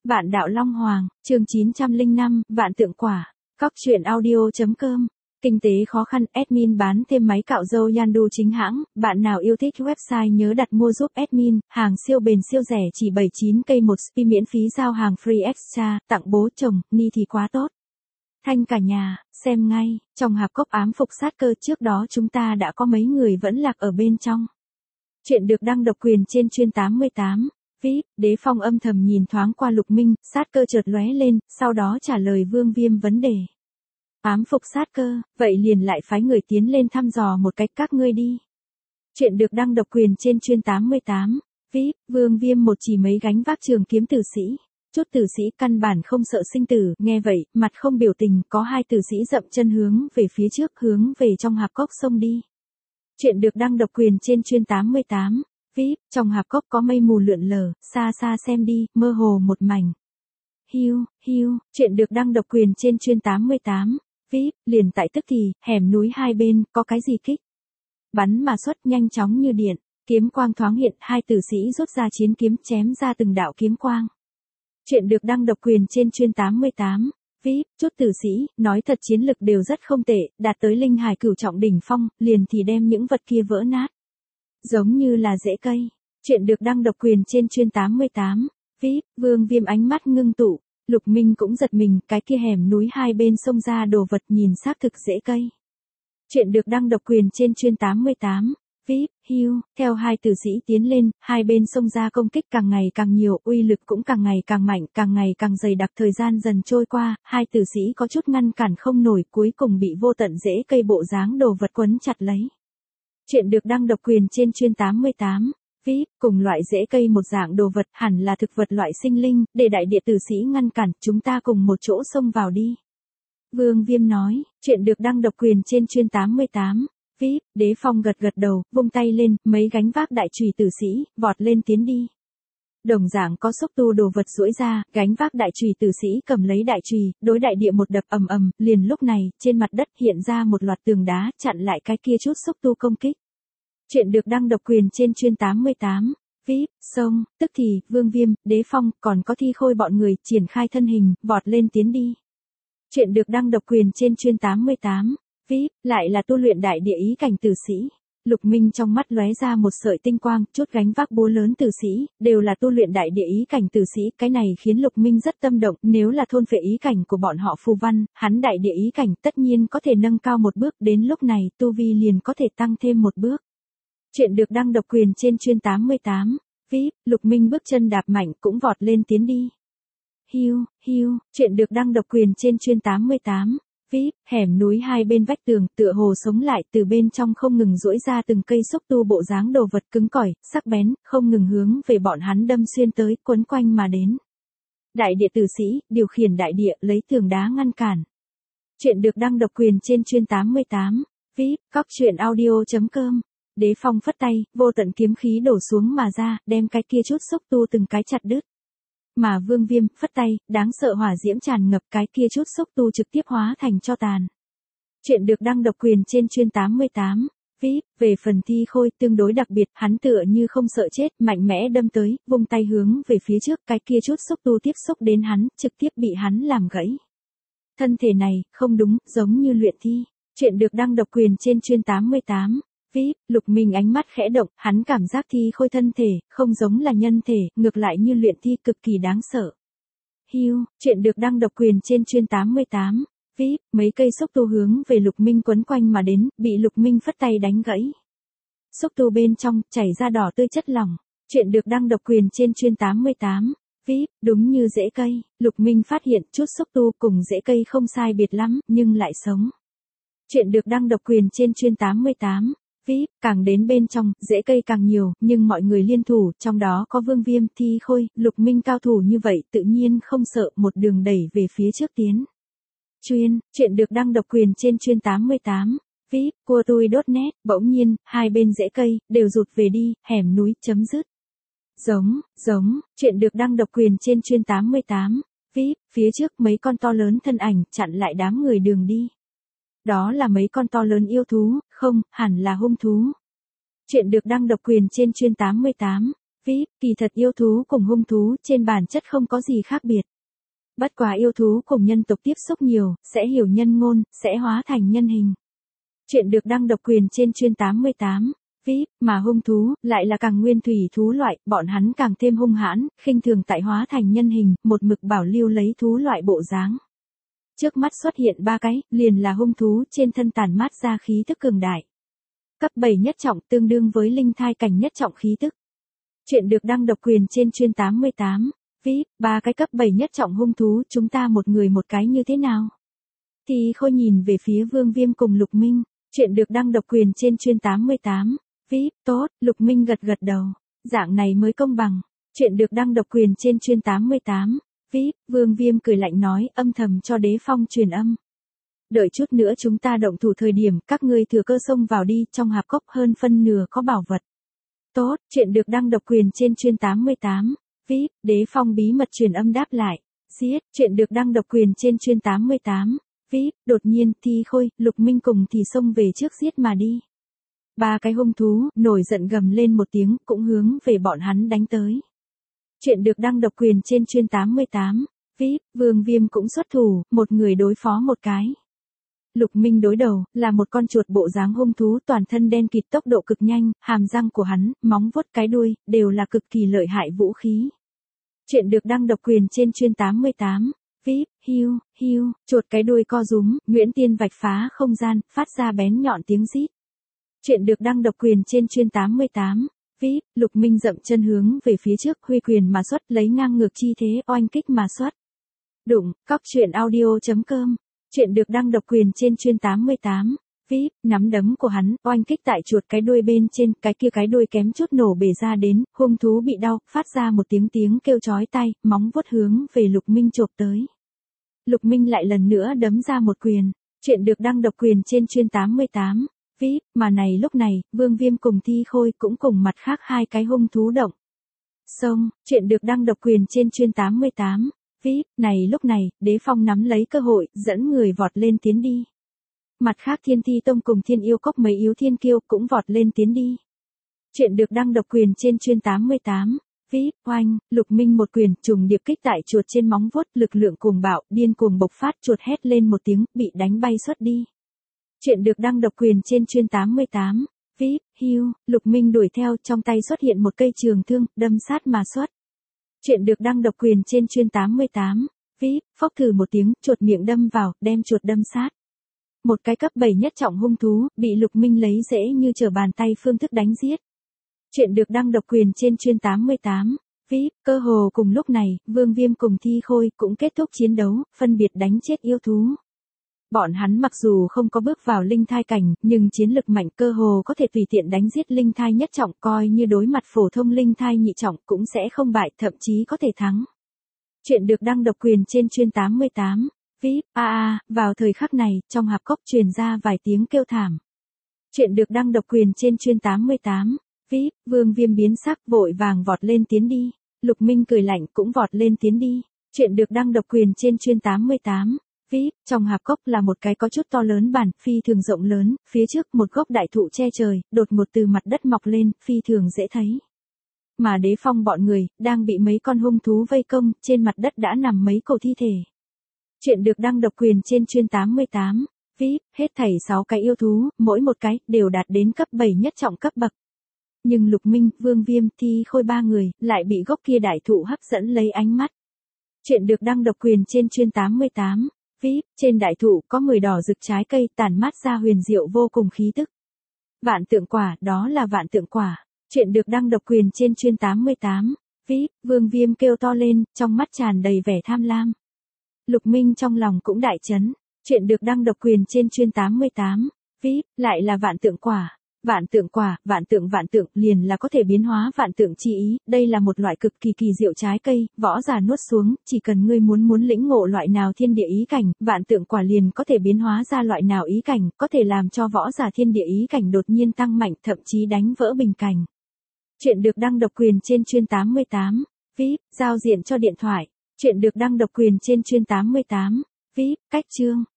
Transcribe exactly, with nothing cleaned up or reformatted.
Vạn đạo Long Hoàng, chương chín trăm lẻ năm, Vạn tượng quả. Cóc truyện audio chấm com. Kinh tế khó khăn, admin bán thêm máy cạo râu Yandu chính hãng, bạn nào yêu thích website nhớ đặt mua giúp admin, hàng siêu bền siêu rẻ chỉ bảy mươi chín k một spi miễn phí giao hàng free extra, tặng bố chồng, ni thì quá tốt. Thanh cả nhà, xem ngay, trong hạp cốc ám phục sát cơ trước đó chúng ta đã có mấy người vẫn lạc ở bên trong. Chuyện được đăng độc quyền trên chuyên tám mươi tám. vê i pê, Đế Phong âm thầm nhìn thoáng qua Lục Minh, sát cơ chợt lóe lên, sau đó trả lời Vương Viêm vấn đề. Ám phục sát cơ, vậy liền lại phái người tiến lên thăm dò một cách các ngươi đi. Chuyện được đăng độc quyền trên chuyên tám mươi tám. vê i pê, Vương Viêm một chỉ mấy gánh vác trường kiếm tử sĩ. Chút tử sĩ căn bản không sợ sinh tử, nghe vậy, mặt không biểu tình, có hai tử sĩ dậm chân hướng về phía trước, hướng về trong hạp cốc sông đi. Chuyện được đăng độc quyền trên chuyên tám mươi tám. vê i pê, trong hạp cốc có mây mù lượn lờ, xa xa xem đi, mơ hồ một mảnh. Hiu, hiu, chuyện được đăng độc quyền trên chuyên tám mươi tám. vê i pê, liền tại tức thì, hẻm núi hai bên, có cái gì kích. Bắn mà xuất nhanh chóng như điện, kiếm quang thoáng hiện, hai tử sĩ rút ra chiến kiếm chém ra từng đạo kiếm quang. Chuyện được đăng độc quyền trên chuyên tám mươi tám. vê i pê, chút tử sĩ, nói thật chiến lực đều rất không tệ, đạt tới linh hải cửu trọng đỉnh phong, liền thì đem những vật kia vỡ nát. Giống như là rễ cây. Chuyện được đăng độc quyền trên chuyên tám mươi tám. vê i pê, Vương Viêm ánh mắt ngưng tụ. Lục Minh cũng giật mình, cái kia hẻm núi hai bên sông ra đồ vật nhìn xác thực rễ cây. Chuyện được đăng độc quyền trên chuyên tám mươi tám. vê i pê, hiu, theo hai tử sĩ tiến lên, hai bên sông ra công kích càng ngày càng nhiều, uy lực cũng càng ngày càng mạnh, càng ngày càng dày đặc, thời gian dần trôi qua, hai tử sĩ có chút ngăn cản không nổi, cuối cùng bị vô tận rễ cây bộ dáng đồ vật quấn chặt lấy. Chuyện được đăng độc quyền trên chuyên tám mươi tám. vê i pê, cùng loại rễ cây một dạng đồ vật, hẳn là thực vật loại sinh linh, để đại địa tử sĩ ngăn cản, chúng ta cùng một chỗ xông vào đi. Vương Viêm nói, chuyện được đăng độc quyền trên chuyên tám mươi tám. vê i pê, Đế Phong gật gật đầu, vung tay lên, mấy gánh vác đại chùy tử sĩ, vọt lên tiến đi. Đồng dạng có xúc tu đồ vật duỗi ra, gánh vác đại chùy tử sĩ cầm lấy đại chùy, đối đại địa một đập ầm ầm, liền lúc này, trên mặt đất hiện ra một loạt tường đá, chặn lại cái kia chút xúc tu công kích. Chuyện được đăng độc quyền trên chuyên tám mươi tám. vê i pê, sông, tức thì, Vương Viêm, Đế Phong, còn có Thi Khôi bọn người, triển khai thân hình, vọt lên tiến đi. Chuyện được đăng độc quyền trên chuyên tám mươi tám. vê i pê, lại là tu luyện đại địa ý cảnh tử sĩ. Lục Minh trong mắt lóe ra một sợi tinh quang, chút gánh vác búa lớn tử sĩ, đều là tu luyện đại địa ý cảnh tử sĩ, cái này khiến Lục Minh rất tâm động, nếu là thôn phệ ý cảnh của bọn họ phù văn, hắn đại địa ý cảnh tất nhiên có thể nâng cao một bước, đến lúc này, tu vi liền có thể tăng thêm một bước. Chuyện được đăng độc quyền trên chuyên tám mươi tám. vê i pê, Lục Minh bước chân đạp mạnh cũng vọt lên tiến đi. Hiu, hiu, chuyện được đăng độc quyền trên chuyên tám mươi tám. vê i pê, hẻm núi hai bên vách tường, tựa hồ sống lại, từ bên trong không ngừng duỗi ra từng cây xúc tu bộ dáng đồ vật cứng cỏi, sắc bén, không ngừng hướng về bọn hắn đâm xuyên tới, quấn quanh mà đến. Đại địa tử sĩ, điều khiển đại địa, lấy tường đá ngăn cản. Chuyện được đăng độc quyền trên chuyên tám mươi tám. vê i pê, cóc truyện audio chấm com. Đế Phong phất tay, vô tận kiếm khí đổ xuống mà ra, đem cái kia chút xúc tu từng cái chặt đứt. Mà Vương Viêm, phất tay, đáng sợ hỏa diễm tràn ngập, cái kia chút xúc tu trực tiếp hóa thành tro tàn. Chuyện được đăng độc quyền trên chuyên tám mươi tám. vê i pê, về phần Thi Khôi, tương đối đặc biệt, hắn tựa như không sợ chết, mạnh mẽ đâm tới, vung tay hướng về phía trước, cái kia chút xúc tu tiếp xúc đến hắn, trực tiếp bị hắn làm gãy. Thân thể này, không đúng, giống như luyện thi. Chuyện được đăng độc quyền trên chuyên tám mươi tám. vê i pê, Lục Minh ánh mắt khẽ động, hắn cảm giác Thi Khôi thân thể, không giống là nhân thể, ngược lại như luyện thi cực kỳ đáng sợ. Hiu, chuyện được đăng độc quyền trên chuyên tám mươi tám. vê i pê, mấy cây xúc tu hướng về Lục Minh quấn quanh mà đến, bị Lục Minh phất tay đánh gãy. Xúc tu bên trong, chảy ra đỏ tươi chất lỏng. Chuyện được đăng độc quyền trên chuyên tám mươi tám. vê i pê, đúng như rễ cây, Lục Minh phát hiện chút xúc tu cùng rễ cây không sai biệt lắm, nhưng lại sống. Chuyện được đăng độc quyền trên chuyên tám mươi tám. vê i pê, càng đến bên trong, rễ cây càng nhiều, nhưng mọi người liên thủ, trong đó có Vương Viêm, Thi Khôi, Lục Minh cao thủ như vậy, tự nhiên không sợ, một đường đẩy về phía trước tiến. Chuyên, chuyện được đăng độc quyền trên chuyên tám mươi tám. vê i pê, cua tui chấm net, bỗng nhiên, hai bên rễ cây, đều rụt về đi, hẻm núi, chấm dứt. Giống, giống, chuyện được đăng độc quyền trên chuyên tám mươi tám. vê i pê, phía trước mấy con to lớn thân ảnh, chặn lại đám người đường đi. Đó là mấy con to lớn yêu thú, không, hẳn là hung thú. Chuyện được đăng độc quyền trên chuyên tám mươi tám. vê i pê, kỳ thật yêu thú cùng hung thú trên bản chất không có gì khác biệt. Bất quá yêu thú cùng nhân tộc tiếp xúc nhiều, sẽ hiểu nhân ngôn, sẽ hóa thành nhân hình. Chuyện được đăng độc quyền trên chuyên tám mươi tám, vê i pê, mà hung thú, lại là càng nguyên thủy thú loại, bọn hắn càng thêm hung hãn, khinh thường tại hóa thành nhân hình, một mực bảo lưu lấy thú loại bộ dáng. Trước mắt xuất hiện ba cái, liền là hung thú trên thân tản mát ra khí tức cường đại. Cấp bảy nhất trọng tương đương với linh thai cảnh nhất trọng khí tức. Chuyện được đăng độc quyền trên chuyên tám mươi tám, vê i pê, ba cái cấp bảy nhất trọng hung thú, chúng ta một người một cái như thế nào? Thì Khôi nhìn về phía Vương Viêm cùng Lục Minh, chuyện được đăng độc quyền trên chuyên tám mươi tám, vê i pê, tốt, Lục Minh gật gật đầu, dạng này mới công bằng. Chuyện được đăng độc quyền trên chuyên tám mươi tám, vê i pê, Vương Viêm cười lạnh nói, âm thầm cho Đế Phong truyền âm. Đợi chút nữa chúng ta động thủ thời điểm, các ngươi thừa cơ xông vào đi, trong hạp cốc hơn phân nửa có bảo vật. Tốt, chuyện được đăng độc quyền trên chuyên tám mươi tám, vê i pê, Đế Phong bí mật truyền âm đáp lại. Giết, chuyện được đăng độc quyền trên chuyên tám mươi tám, vê i pê, đột nhiên, Thi Khôi, Lục Minh cùng thì xông về trước giết mà đi. Ba cái hung thú, nổi giận gầm lên một tiếng, cũng hướng về bọn hắn đánh tới. Chuyện được đăng độc quyền trên chuyên tám mươi tám, vê i pê, Vương Viêm cũng xuất thủ, một người đối phó một cái. Lục Minh đối đầu, là một con chuột bộ dáng hung thú toàn thân đen kịt tốc độ cực nhanh, hàm răng của hắn, móng vuốt cái đuôi, đều là cực kỳ lợi hại vũ khí. Chuyện được đăng độc quyền trên chuyên tám mươi tám, vê i pê, hiu, hiu, chuột cái đuôi co rúm, Nguyễn Tiên vạch phá không gian, phát ra bén nhọn tiếng rít. Chuyện được đăng độc quyền trên chuyên tám mươi tám, vê i pê, Lục Minh dậm chân hướng về phía trước, huy quyền mà xuất, lấy ngang ngược chi thế oanh kích mà xuất. Đụng, cóc truyện audio chấm com. Chuyện được đăng độc quyền trên chuyên tám mươi tám, vê i pê, nắm đấm của hắn, oanh kích tại chuột cái đuôi bên trên, cái kia cái đuôi kém chút nổ bể ra đến, hung thú bị đau, phát ra một tiếng tiếng kêu chói tai, móng vuốt hướng về Lục Minh chộp tới. Lục Minh lại lần nữa đấm ra một quyền, chuyện được đăng độc quyền trên chuyên tám mươi tám, vê i pê, mà này lúc này, Vương Viêm cùng Thi Khôi cũng cùng mặt khác hai cái hung thú động. Xong, chuyện được đăng độc quyền trên chuyên tám mươi tám. vê i pê, này lúc này, Đế Phong nắm lấy cơ hội, dẫn người vọt lên tiến đi. Mặt khác Thiên Thi Tông cùng Thiên Yêu Cốc mấy yếu thiên kiêu cũng vọt lên tiến đi. Chuyện được đăng độc quyền trên chuyên tám mươi tám, vê i pê, oanh, Lục Minh một quyền, trùng điệp kích tại chuột trên móng vuốt, lực lượng cuồng bạo, điên cuồng bộc phát, chuột hét lên một tiếng, bị đánh bay xuất đi. Chuyện được đăng độc quyền trên chuyên tám mươi tám, vê i pê, hiu, Lục Minh đuổi theo, trong tay xuất hiện một cây trường thương, đâm sát mà xuất. Chuyện được đăng độc quyền trên chuyên tám mươi tám, vê i pê, phốc thử một tiếng, chuột miệng đâm vào, đem chuột đâm sát. Một cái cấp bảy nhất trọng hung thú, bị Lục Minh lấy dễ như trở bàn tay phương thức đánh giết. Chuyện được đăng độc quyền trên chuyên tám mươi tám, vê i pê, cơ hồ cùng lúc này, Vương Viêm cùng Thi Khôi cũng kết thúc chiến đấu, phân biệt đánh chết yêu thú. Bọn hắn mặc dù không có bước vào linh thai cảnh, nhưng chiến lực mạnh, cơ hồ có thể tùy tiện đánh giết linh thai nhất trọng, coi như đối mặt phổ thông linh thai nhị trọng cũng sẽ không bại, thậm chí có thể thắng. Chuyện được đăng độc quyền trên chuyên tám mươi tám, vê i pê, a a, vào thời khắc này, trong hạp cốc truyền ra vài tiếng kêu thảm. Chuyện được đăng độc quyền trên chuyên tám mươi tám, vê i pê, Vương Viêm biến sắc, vội vàng vọt lên tiến đi. Lục Minh cười lạnh cũng vọt lên tiến đi. Chuyện được đăng độc quyền trên chuyên tám mươi tám, vê i pê, trong hạp cốc là một cái có chút to lớn bản, phi thường rộng lớn, phía trước một gốc đại thụ che trời, đột ngột từ mặt đất mọc lên, phi thường dễ thấy. Mà Đế Phong bọn người, đang bị mấy con hung thú vây công, trên mặt đất đã nằm mấy cổ thi thể. Chuyện được đăng độc quyền trên chuyên tám mươi tám, vê i pê, hết thảy sáu cái yêu thú, mỗi một cái, đều đạt đến cấp bảy nhất trọng cấp bậc. Nhưng Lục Minh, Vương Viêm, Thi Khôi ba người, lại bị gốc kia đại thụ hấp dẫn lấy ánh mắt. Chuyện được đăng độc quyền trên chuyên tám mươi tám, vê i pê, trên đại thụ có mười đỏ rực trái cây tản mát ra huyền diệu vô cùng khí tức. Vạn tượng quả, đó là vạn tượng quả. Chuyện được đăng độc quyền trên chuyên tám mươi tám, vê i pê, Vương Viêm kêu to lên, trong mắt tràn đầy vẻ tham lam. Lục Minh trong lòng cũng đại chấn. Chuyện được đăng độc quyền trên chuyên tám mươi tám, vê i pê, lại là vạn tượng quả. Vạn tượng quả, vạn tượng vạn tượng, liền là có thể biến hóa vạn tượng chi ý, đây là một loại cực kỳ kỳ diệu trái cây, võ giả nuốt xuống, chỉ cần ngươi muốn muốn lĩnh ngộ loại nào thiên địa ý cảnh, vạn tượng quả liền có thể biến hóa ra loại nào ý cảnh, có thể làm cho võ giả thiên địa ý cảnh đột nhiên tăng mạnh, thậm chí đánh vỡ bình cảnh. Chuyện được đăng độc quyền trên chuyên tám mươi tám, vê i pê, giao diện cho điện thoại. Chuyện được đăng độc quyền trên chuyên tám mươi tám, vê i pê, cách chương.